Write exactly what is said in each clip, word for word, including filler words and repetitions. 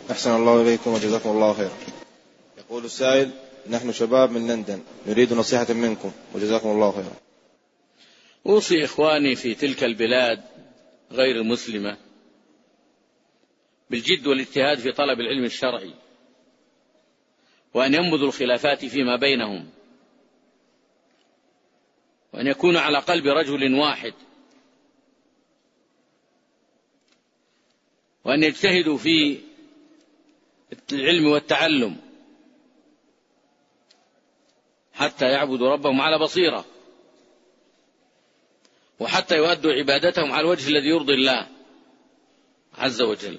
أحسن الله إليكم وجزاكم الله خير. يقول السائل: نحن شباب من لندن نريد نصيحة منكم وجزاكم الله خيرا. أوصي إخواني في تلك البلاد غير المسلمة بالجد والاجتهاد في طلب العلم الشرعي، وأن ينبذوا الخلافات فيما بينهم، وأن يكونوا على قلب رجل واحد، وأن يجتهدوا في العلم والتعلم حتى يعبدوا ربهم على بصيرة، وحتى يؤدوا عبادتهم على الوجه الذي يرضي الله عز وجل.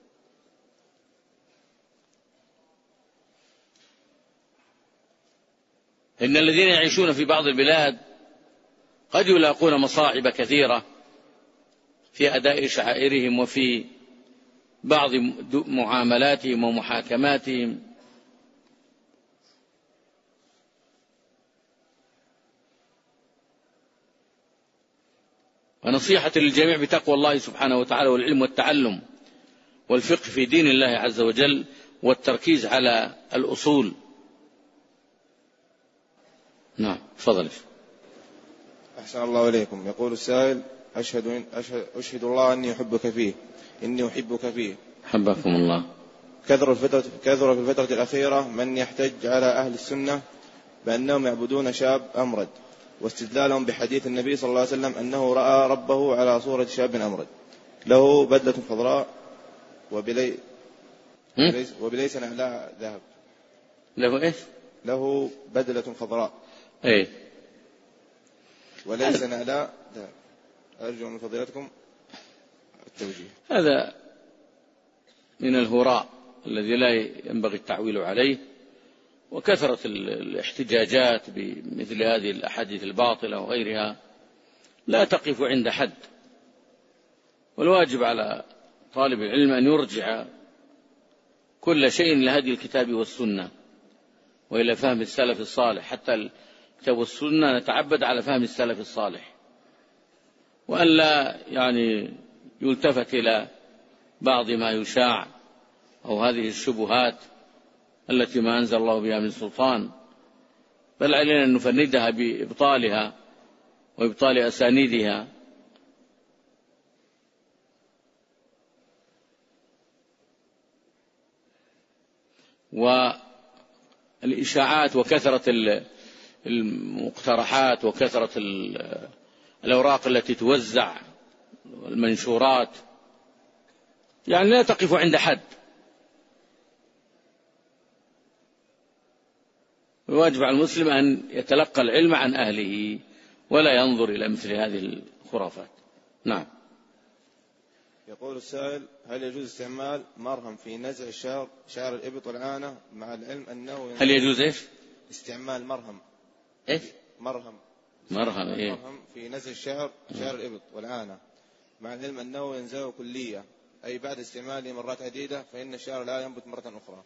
إن الذين يعيشون في بعض البلاد قد يلاقون مصاعب كثيرة في أداء شعائرهم وفي بعض معاملاتهم ومحاكماتهم، ونصيحة للجميع بتقوى الله سبحانه وتعالى والعلم والتعلم والفقه في دين الله عز وجل والتركيز على الأصول. نعم، تفضل. أحسن الله إليكم. يقول السائل: أشهد, إن أشهد, أشهد الله أني أحبك فيه إني أحبك فيه. حبكم الله. كثر الفترة, كثر في الفترة الأخيرة من يحتج على أهل السنة بأنهم يعبدون شاب أمرد، واستدلالهم بحديث النبي صلى الله عليه وسلم أنه رأى ربه على صورة شاب أمرد له بدلة خضراء وبلي وبليس نعلاء ذهب. له إيش؟ له بدلة خضراء إيه وليس نعلاء ذهب. أرجو من فضيلتكم التوجيه. هذا من الهراء الذي لا ينبغي التعويل عليه، وكثرة الاحتجاجات بمثل هذه الأحاديث الباطلة وغيرها لا تقف عند حد، والواجب على طالب العلم أن يرجع كل شيء لهدي الكتاب والسنة وإلى فهم السلف الصالح، حتى الكتاب والسنة نتعبد على فهم السلف الصالح، وأن لا يعني يلتفت إلى بعض ما يشاع أو هذه الشبهات التي ما أنزل الله بها من سلطان، بل علينا أن نفندها بإبطالها وإبطال أسانيدها. والإشاعات وكثرة المقترحات وكثرة الأوراق التي توزع والمنشورات يعني لا تقف عند حد. الواجب على المسلم أن يتلقى العلم عن أهله ولا ينظر إلى مثل هذه الخرافات. نعم. يقول السائل: هل يجوز استعمال مرهم في نزع الشعر شعر الإبط والعانة مع العلم أنه هل يجوز إيش؟ استعمال مرهم إيش؟ مرهم مرهم إيه؟ مرهم في نزع الشعر شعر الإبط والعانة مع العلم أنه ينزع كلية، أي بعد استعماله مرات عديدة فإن الشعر لا ينبت مرة أخرى.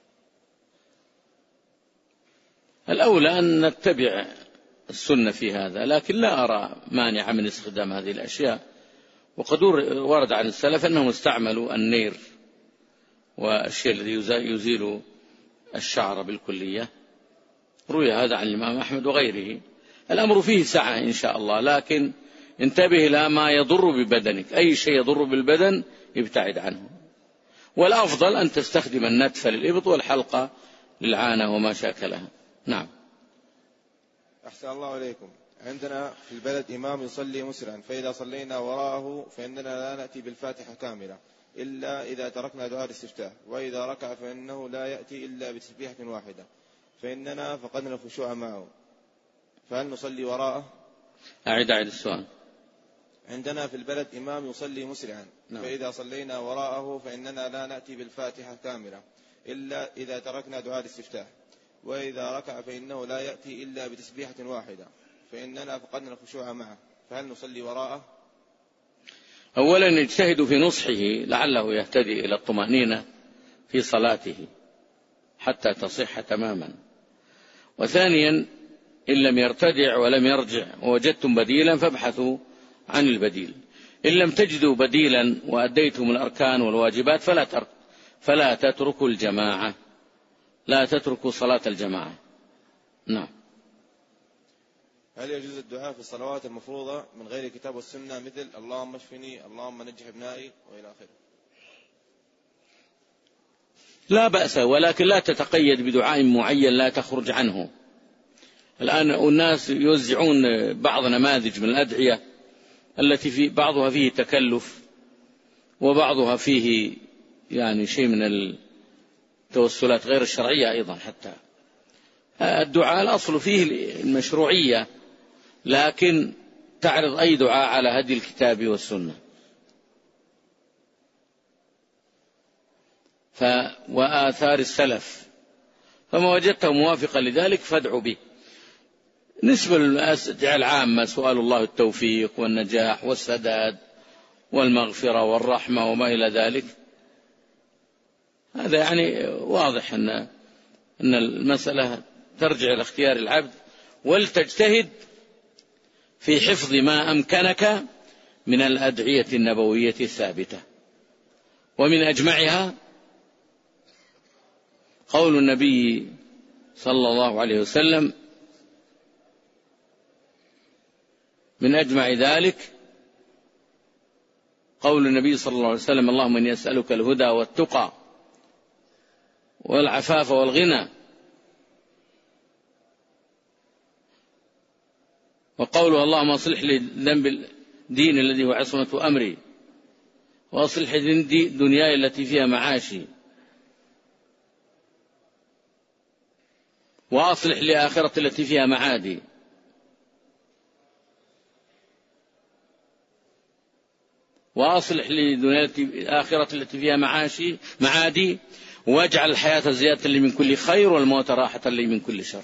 الأولى أن نتبع السنة في هذا، لكن لا أرى مانع من استخدام هذه الأشياء، وقد ورد عن السلف أنهم استعملوا النير والشيء الذي يزيل الشعر بالكلية، روي هذا عن الإمام أحمد وغيره. الأمر فيه سعة إن شاء الله، لكن انتبه إلى ما يضر ببدنك، أي شيء يضر بالبدن ابتعد عنه، والأفضل أن تستخدم النتف للإبط والحلقة للعانة وما شاكلها. نعم. أحسن الله عليكم. عندنا في البلد إمام يصلي مسرعا، فإذا صلينا وراءه فإننا لا نأتي بالفاتحة كاملة إلا إذا تركنا دعاء الاستفتاح، وإذا ركع فإنه لا يأتي إلا بتسبيحة واحدة، فإننا فقدنا الخشوع معه، فهل نصلي وراءه؟ أعد أعد السؤال. عندنا في البلد إمام يصلي مسرعا، نعم. فإذا صلينا وراءه فإننا لا نأتي بالفاتحة كاملة إلا إذا تركنا دعاء الاستفتاح، وإذا ركع فإنه لا يأتي إلا بتسبيحة واحدة، فإننا فقدنا الخشوع معه، فهل نصلي وراءه؟ أولا يجتهد في نصحه لعله يهتدي إلى الطمأنينة في صلاته حتى تصح تماما. وثانيا إن لم يرتدع ولم يرجع ووجدتم بديلا فابحثوا عن البديل. إن لم تجدوا بديلا وأديتم الأركان والواجبات فلا فلا تتركوا الجماعة، لا تتركوا صلاة الجماعة. نعم. هل يجوز الدعاء في الصلوات المفروضة من غير كتاب والسنة، مثل اللهم اشفني، اللهم نجح ابنائي وإلى آخره؟ لا بأس، ولكن لا تتقيد بدعاء معين لا تخرج عنه. الآن الناس يوزعون بعض نماذج من الأدعية التي في بعضها فيه تكلف وبعضها فيه يعني شيء من التوسلات غير الشرعية أيضا. حتى الدعاء الأصل فيه المشروعية، لكن تعرض أي دعاء على هدي الكتاب والسنة. ف وآثار السلف، فما وجدته موافقا لذلك فادعوا به. نسبة للأدعية العامة سؤال الله التوفيق والنجاح والسداد والمغفرة والرحمة وما إلى ذلك، هذا يعني واضح أن أن المسألة ترجع إلى اختيار العبد، ولتجتهد في حفظ ما أمكنك من الأدعية النبوية الثابتة. ومن أجمعها قول النبي صلى الله عليه وسلم، من أجمع ذلك قول النبي صلى الله عليه وسلم اللهم إني أسألك الهدى والتقى والعفاف والغنى. وقوله اللهم أصلح لي ذنب الدين الذي هو عصمة أمري، وأصلح لي دنياي التي فيها معاشي، وأصلح لي آخرة التي فيها معادي. وأصلح لي دنياي الآخرة التي فيها معاشي معادي، واجعل الحياة زيادة لي من كل خير والموت راحة لي من كل شر.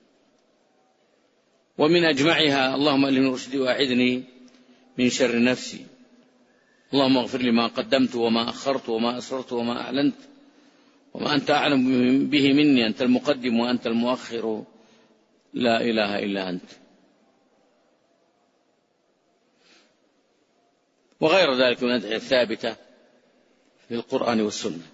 ومن أجمعها اللهم ألهمني رشدي وأعذني من شر نفسي، اللهم اغفر لي ما قدمت وما أخرت وما أسررت وما أعلنت وما أنت أعلم به مني، أنت المقدم وأنت المؤخر لا إله إلا أنت. وغير ذلك من الأدعية الثابتة في القرآن والسنة.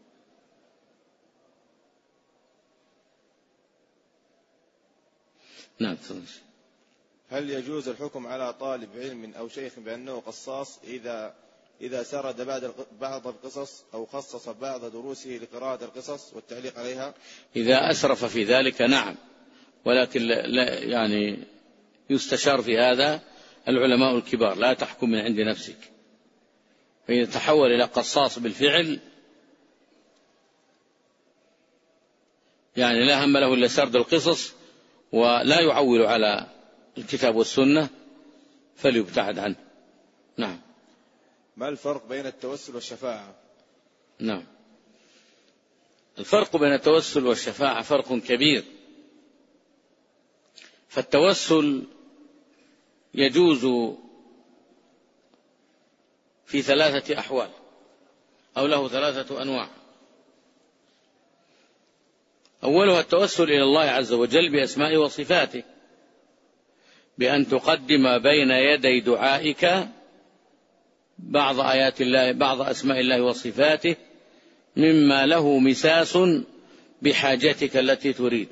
نعم. هل يجوز الحكم على طالب علم أو شيخ بأنه قصاص إذا إذا سرد بعض القصص أو خصص بعض دروسه لقراءة القصص والتعليق عليها؟ إذا أسرف في ذلك نعم، ولكن لا يعني يستشار في هذا العلماء الكبار، لا تحكم من عند نفسك. فإذا تحول إلى قصاص بالفعل يعني لا هم له إلا سرد القصص ولا يعول على الكتاب والسنة فليبتعد عنه. نعم. ما الفرق بين التوسل والشفاعة؟ نعم. الفرق بين التوسل والشفاعة فرق كبير. فالتوسل يجوز في ثلاثة أحوال أو له ثلاثة أنواع. أولها التوسل إلى الله عز وجل بأسمائه وصفاته، بأن تقدم بين يدي دعائك بعض آيات الله بعض أسماء الله وصفاته مما له مساس بحاجتك التي تريد.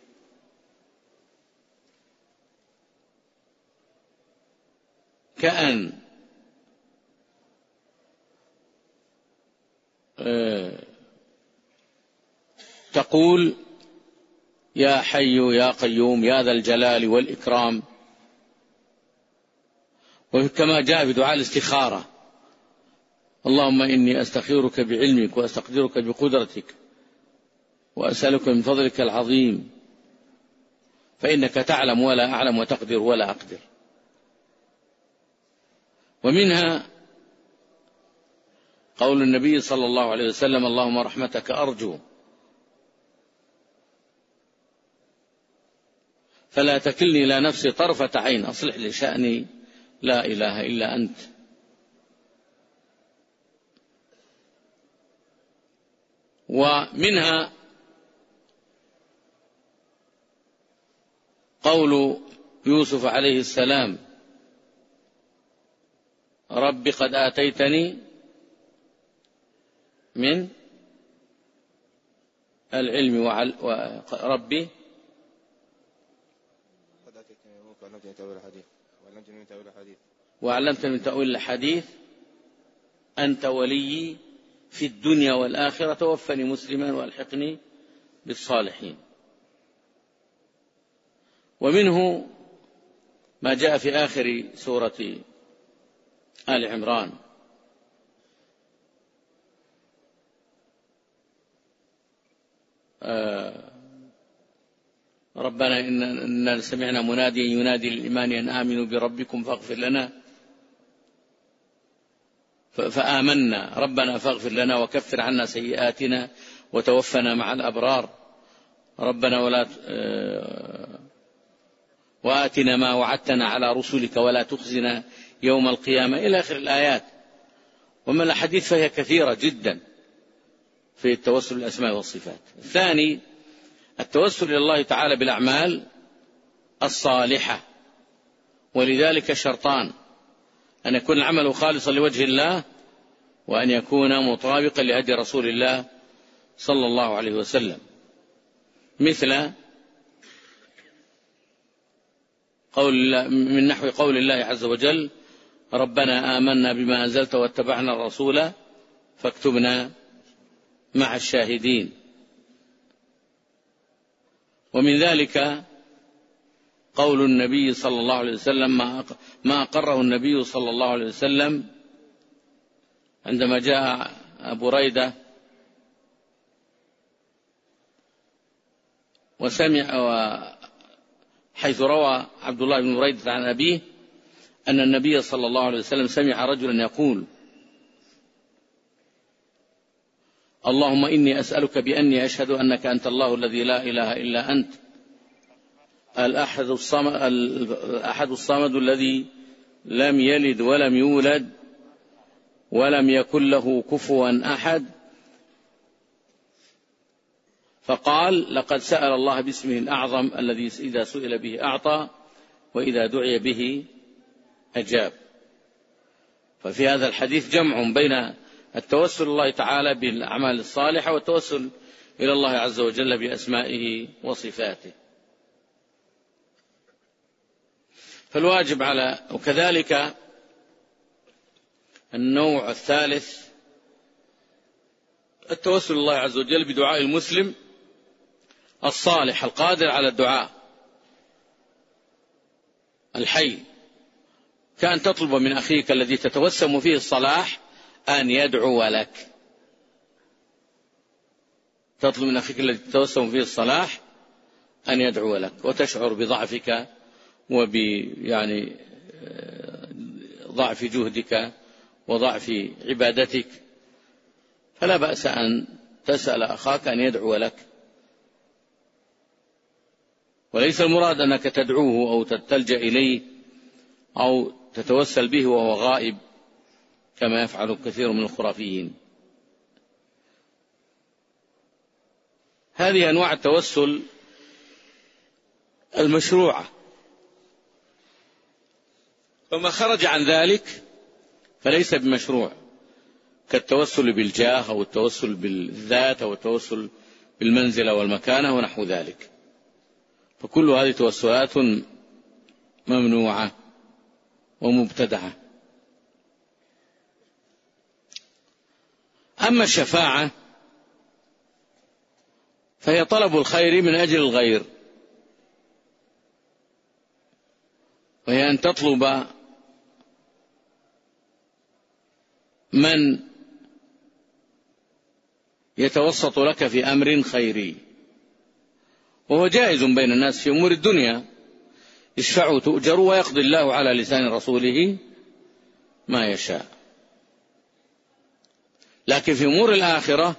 كأن تقول يا حي يا قيوم يا ذا الجلال والإكرام، وكما جاء في دعاء الاستخارة اللهم إني أستخيرك بعلمك وأستقدرك بقدرتك وأسألك من فضلك العظيم فإنك تعلم ولا أعلم وتقدر ولا أقدر. ومنها قول النبي صلى الله عليه وسلم اللهم رحمتك أرجو فلا تكلني إلى نفسي طرفة عين أصلح لي شأني لا إله إلا أنت. ومنها قول يوسف عليه السلام رب قد آتيتني من العلم وربي وعلمت من تأويل الحديث أنت ولي في الدنيا والآخرة توفني مسلما وألحقني بالصالحين. ومنه ما جاء في آخر سورة آل عمران آه ربنا إننا سمعنا مناديا ينادي للإيمان أن آمنوا بربكم فاغفر لنا فآمنا ربنا فاغفر لنا وكفر عنا سيئاتنا وتوفنا مع الأبرار ربنا ولا وآتنا ما وعدتنا على رسلك ولا تخزنا يوم القيامة إلى آخر الآيات. ومن الحديث فهي كثيرة جدا في التوسل بالأسماء والصفات. الثاني التوسل إلى الله تعالى بالأعمال الصالحة، ولذلك شرطان: أن يكون العمل خالصا لوجه الله، وأن يكون مطابقا لهدي رسول الله صلى الله عليه وسلم، مثل قول من نحو قول الله عز وجل: ربنا آمنا بما أنزلت واتبعنا الرسول فاكتبنا مع الشاهدين. ومن ذلك قول النبي صلى الله عليه وسلم ما أقره النبي صلى الله عليه وسلم عندما جاء أبو بريدة وسمع حيث روى عبد الله بن بريدة عن أبيه أن النبي صلى الله عليه وسلم سمع رجلا يقول: اللهم إني أسألك بأني أشهد أنك أنت الله الذي لا إله إلا أنت الأحد الصمد, الأحد الصمد الذي لم يلد ولم يولد ولم يكن له كفوا أحد. فقال: لقد سأل الله باسمه الأعظم الذي إذا سئل به أعطى وإذا دعي به أجاب. ففي هذا الحديث جمع بين التوسل الله تعالى بالأعمال الصالحة والتوسل إلى الله عز وجل بأسمائه وصفاته. فالواجب على وكذلك النوع الثالث التوسل الله عز وجل بدعاء المسلم الصالح القادر على الدعاء الحي، كأن تطلب من أخيك الذي تتوسم فيه الصلاح أن يدعو لك. تطلب من أخيك الذي تتوسم فيه الصلاح أن يدعو لك، وتشعر بضعفك وب يعني ضعف جهدك وضعف عبادتك، فلا بأس أن تسأل أخاك أن يدعو لك. وليس المراد أنك تدعوه أو تلجأ إليه أو تتوسل به وهو غائب كما يفعل كثير من الخرافيين. هذه أنواع التوسل المشروعة، وما خرج عن ذلك فليس بمشروع، كالتوسل بالجاه أو التوسل بالذات أو التوسل بالمنزلة والمكانة ونحو ذلك، فكل هذه توسلات ممنوعة ومبتدعة. أما الشفاعة فهي طلب الخير من أجل الغير، وهي أن تطلب من يتوسط لك في أمر خيري، وهو جائز بين الناس في أمور الدنيا، اشفعوا تؤجروا ويقضي الله على لسان رسوله ما يشاء. لكن في أمور الآخرة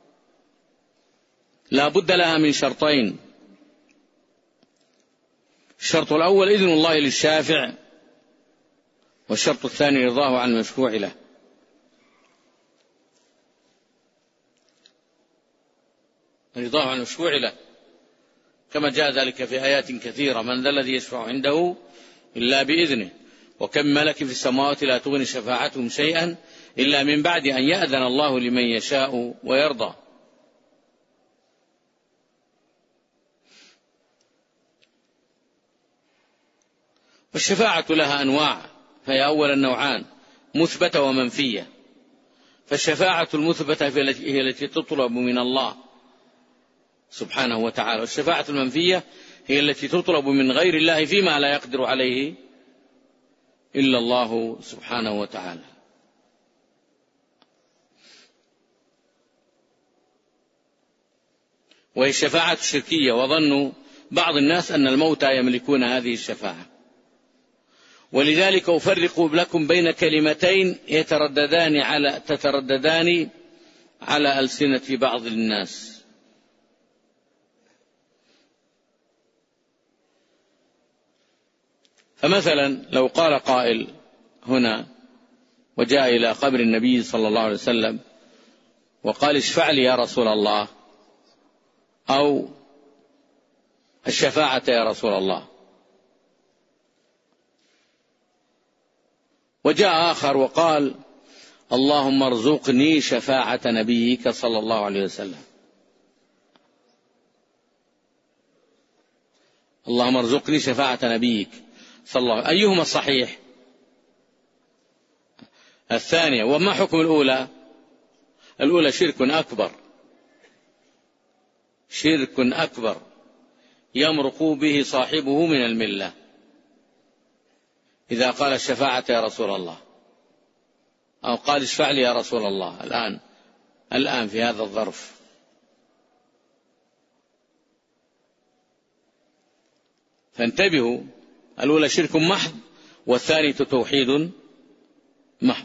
لا بد لها من شرطين: الشرط الأول إذن الله للشافع، والشرط الثاني رضاه عن المشفوع له. رضاه عن المشفوع له كما جاء ذلك في آيات كثيرة: من ذا الذي يشفع عنده إلا بإذنه، وكم ملك في السماوات لا تغني شفاعتهم شيئا إلا من بعد أن يأذن الله لمن يشاء ويرضى. والشفاعة لها أنواع، فهي أولا نوعان: مثبتة ومنفية. فالشفاعة المثبتة هي التي تطلب من الله سبحانه وتعالى، والشفاعة المنفية هي التي تطلب من غير الله فيما لا يقدر عليه إلا الله سبحانه وتعالى. وهي الشفاعة الشركية، وظن بعض الناس أن الموتى يملكون هذه الشفاعة. ولذلك أفرق لكم بين كلمتين يترددان على تترددان على ألسنة بعض الناس. فمثلا لو قال قائل هنا وجاء إلى قبر النبي صلى الله عليه وسلم وقال: اشفع لي يا رسول الله، أو الشفاعة يا رسول الله. وجاء آخر وقال: اللهم ارزقني شفاعة نبيك صلى الله عليه وسلم. اللهم ارزقني شفاعة نبيك صلى الله عليه وسلم. أيهما الصحيح؟ الثانية. وما حكم الأولى؟ الأولى شرك أكبر، شرك أكبر يمرق به صاحبه من الملة إذا قال الشفاعة يا رسول الله، أو قال اشفع لي يا رسول الله الآن الآن في هذا الظرف. فانتبهوا، الأولى شرك محض، والثانية توحيد محض.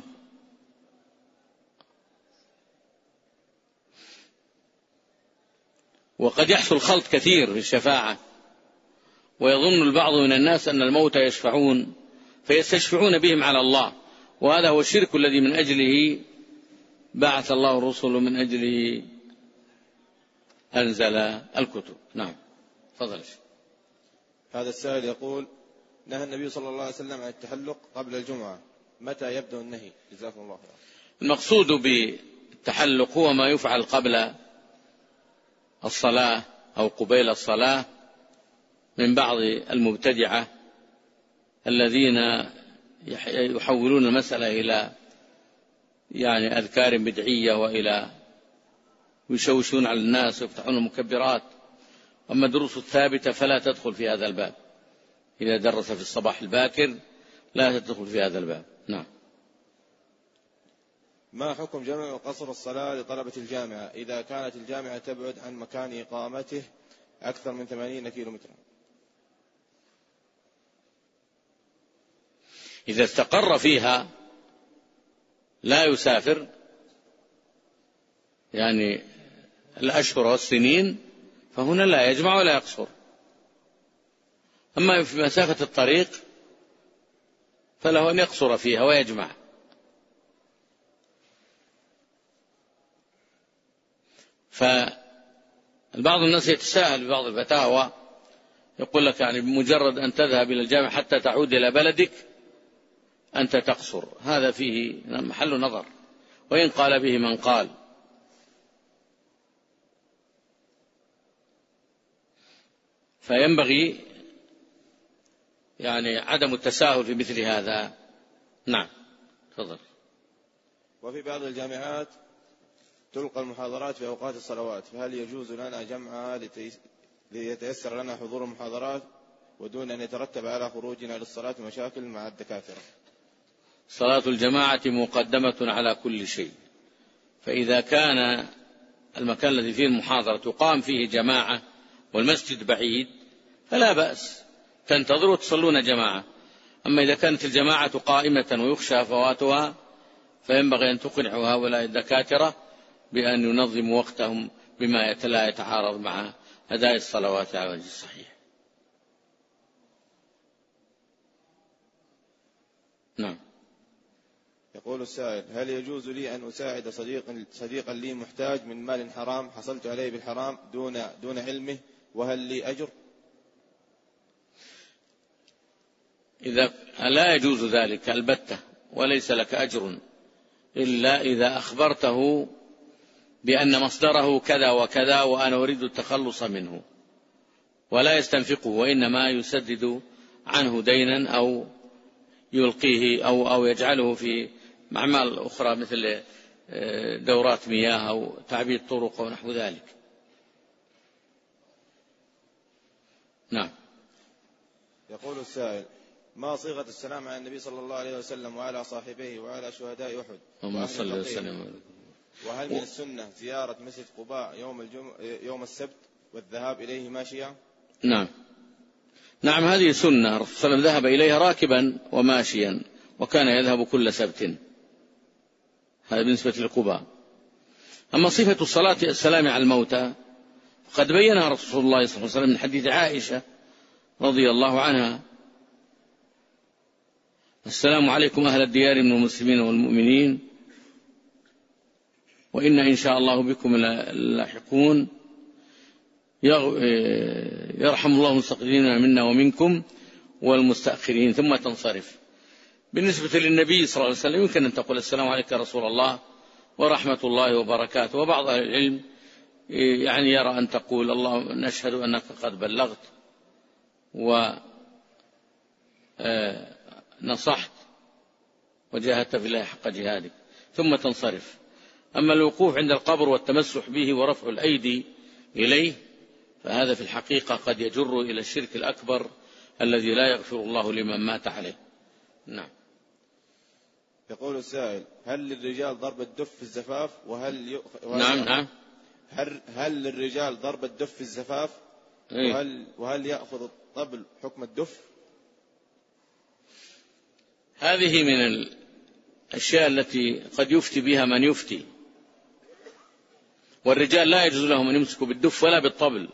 وقد يحصل خلط كثير في الشفاعة، ويظن البعض من الناس أن الموتى يشفعون فيستشفعون بهم على الله، وهذا هو الشرك الذي من أجله بعث الله الرسل، من أجله أنزل الكتب. نعم، تفضل. هذا السائل يقول: نهى النبي صلى الله عليه وسلم عن التحلق قبل الجمعة، متى يبدأ النهي؟ جزاكم الله خيرا. المقصود بالتحلق هو ما يفعل قبل الصلاة أو قبيل الصلاة من بعض المبتدعة الذين يحولون المسألة إلى يعني أذكار بدعية، وإلى يشوشون على الناس ويفتحون المكبرات. أما الدروس الثابتة فلا تدخل في هذا الباب، إذا درس في الصباح الباكر لا تدخل في هذا الباب. نعم. ما حكم جمع وقصر الصلاة لطلبة الجامعة إذا كانت الجامعة تبعد عن مكان إقامته أكثر من ثمانين كيلومترا؟ إذا استقر فيها لا يسافر، يعني الأشهر والسنين، فهنا لا يجمع ولا يقصر. أما في مسافة الطريق فله أن يقصر فيها ويجمع. فالبعض الناس يتساهل ببعض الفتاوى، يقول لك يعني بمجرد أن تذهب إلى الجامعة حتى تعود إلى بلدك أنت تقصر. هذا فيه محل نظر، وإن قال به من قال. فينبغي يعني عدم التساهل في مثل هذا. نعم، تفضل. وفي بعض الجامعات تلقى المحاضرات في أوقات الصلوات، فهل يجوز لنا جمعها ليتيسر لنا حضور المحاضرات ودون أن يترتب على خروجنا للصلاة مشاكل مع الدكاترة؟ صلاة الجماعة مقدمة على كل شيء، فإذا كان المكان الذي فيه المحاضرة تقام فيه جماعة والمسجد بعيد فلا بأس، تنتظروا وتصلون جماعة. أما إذا كانت الجماعة قائمة ويخشى فواتها فينبغي أن تقنعوا هؤلاء الدكاترة بأن ينظموا وقتهم بما لا يتعارض مع أداء الصلوات على وجه الصحيح. نعم. يقول السائل: هل يجوز لي أن أساعد صديقا صديقا لي محتاج من مال حرام حصلت عليه بالحرام دون دون علمه، وهل لي أجر؟ إذا لا يجوز ذلك البتة، وليس لك أجر إلا إذا أخبرته بأن مصدره كذا وكذا وأنا أريد التخلص منه، ولا يستنفقه وإنما يسدد عنه دينا أو يلقيه أو أو يجعله في أعمال أخرى مثل دورات مياه أو تعبيد طرق ونحو ذلك. نعم. يقول السائل: ما صيغة السلام على النبي صلى الله عليه وسلم وعلى صاحبيه وعلى شهداء أحد اللهم صل وسلم؟ وهل من السنة زيارة مسجد قباء يوم الجمعة يوم السبت والذهاب إليه ماشيا؟ نعم نعم هذه سنة، الرسول صلى الله عليه وسلم ذهب إليها راكبا وماشيا، وكان يذهب كل سبت. هذا بالنسبة لقباء. أما صفة الصلاة السلام على الموتى قد بينها رسول الله صلى الله عليه وسلم من حديث عائشة رضي الله عنها: السلام عليكم أهل الديار من المسلمين والمؤمنين وإن إن شاء الله بكم لاحقون، يرحم الله المستقدمين منا ومنكم والمستأخرين، ثم تنصرف. بالنسبة للنبي صلى الله عليه وسلم يمكن أن تقول: السلام عليك يا رسول الله ورحمة الله وبركاته. وبعض أهل العلم يعني يرى أن تقول: الله نشهد أنك قد بلغت ونصحت وجاهدت في الله حق جهادك، ثم تنصرف. أما الوقوف عند القبر والتمسح به ورفع الأيدي إليه فهذا في الحقيقة قد يجر إلى الشرك الأكبر الذي لا يغفر الله لمن مات عليه. نعم. يقول السائل: هل للرجال ضرب الدف في الزفاف؟ وهل ي... وهل نعم نعم هل, هل للرجال ضرب الدف في الزفاف؟ إيه؟ وهل, وهل يأخذ الطبل حكم الدف؟ هذه من الأشياء التي قد يفتي بها من يفتي، والرجال لا يجوز لهم أن يمسكوا بالدف ولا بالطبل،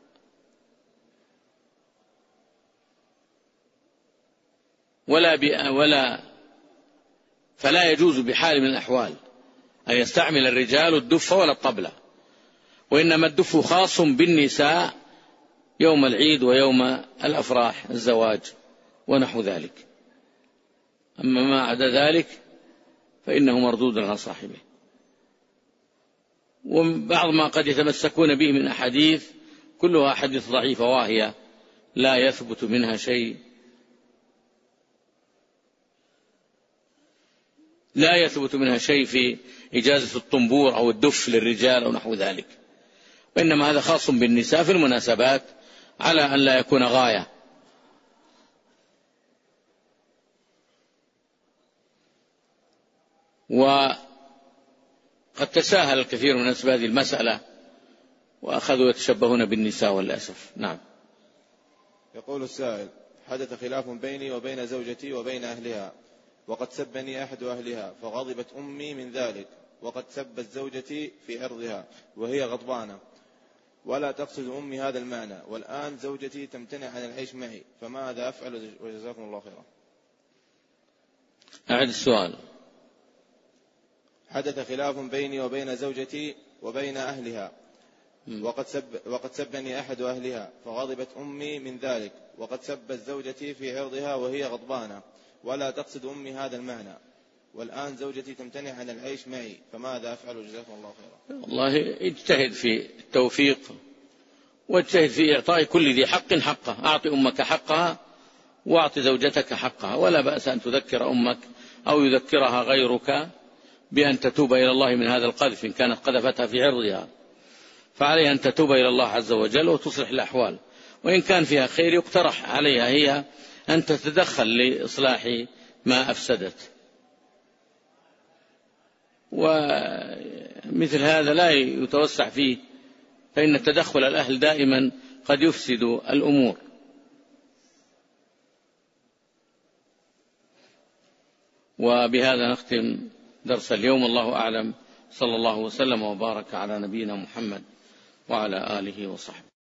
ولا ولا فلا يجوز بحال من الأحوال أن يستعمل الرجال الدف ولا الطبلة، وإنما الدف خاص بالنساء يوم العيد ويوم الأفراح الزواج ونحو ذلك. أما ما عدا ذلك فإنه مردود على صاحبه. وبعض ما قد يتمسكون به من أحاديث كلها أحاديث ضعيفة واهية لا يثبت منها شيء، لا يثبت منها شيء في إجازة الطنبور أو الدف للرجال أو نحو ذلك، وإنما هذا خاص بالنساء في المناسبات على أن لا يكون غاية. وقد تساهل الكثير من الناس بهذه المسألة وأخذوا يتشبهون بالنساء والأسف. نعم. يقول السائل: حدث خلاف بيني وبين زوجتي وبين أهلها، وقد سبني أحد أهلها فغضبت أمي من ذلك، وقد سبت زوجتي في عرضها وهي غضبانة، ولا تقصد أمي هذا المعنى، والآن زوجتي تمتنع عن العيش معي، فماذا أفعل وجزاكم الله خيرا؟ أعد السؤال. حدث خلاف بيني وبين زوجتي وبين أهلها، وقد, سب وقد سبني أحد أهلها فغضبت أمي من ذلك، وقد سبت زوجتي في عرضها وهي غضبانة، ولا تقصد أمي هذا المعنى، والآن زوجتي تمتنع عن العيش معي، فماذا أفعل جزاكم الله خيرا؟ والله اجتهد في التوفيق واجتهد في إعطاء كل ذي حق حقه. أعط أمك حقها وأعط زوجتك حقها، ولا بأس أن تذكر أمك أو يذكرها غيرك بأن تتوب إلى الله من هذا القذف إن كانت قذفتها في عرضها، فعليها أن تتوب إلى الله عز وجل وتصلح الأحوال، وإن كان فيها خير يقترح عليها هي أن تتدخل لإصلاح ما أفسدت. ومثل هذا لا يتوسع فيه، فإن تدخل الأهل دائما قد يفسد الأمور. وبهذا نختم درس اليوم، الله أعلم، صلى الله وسلم وبارك على نبينا محمد وعلى آله وصحبه.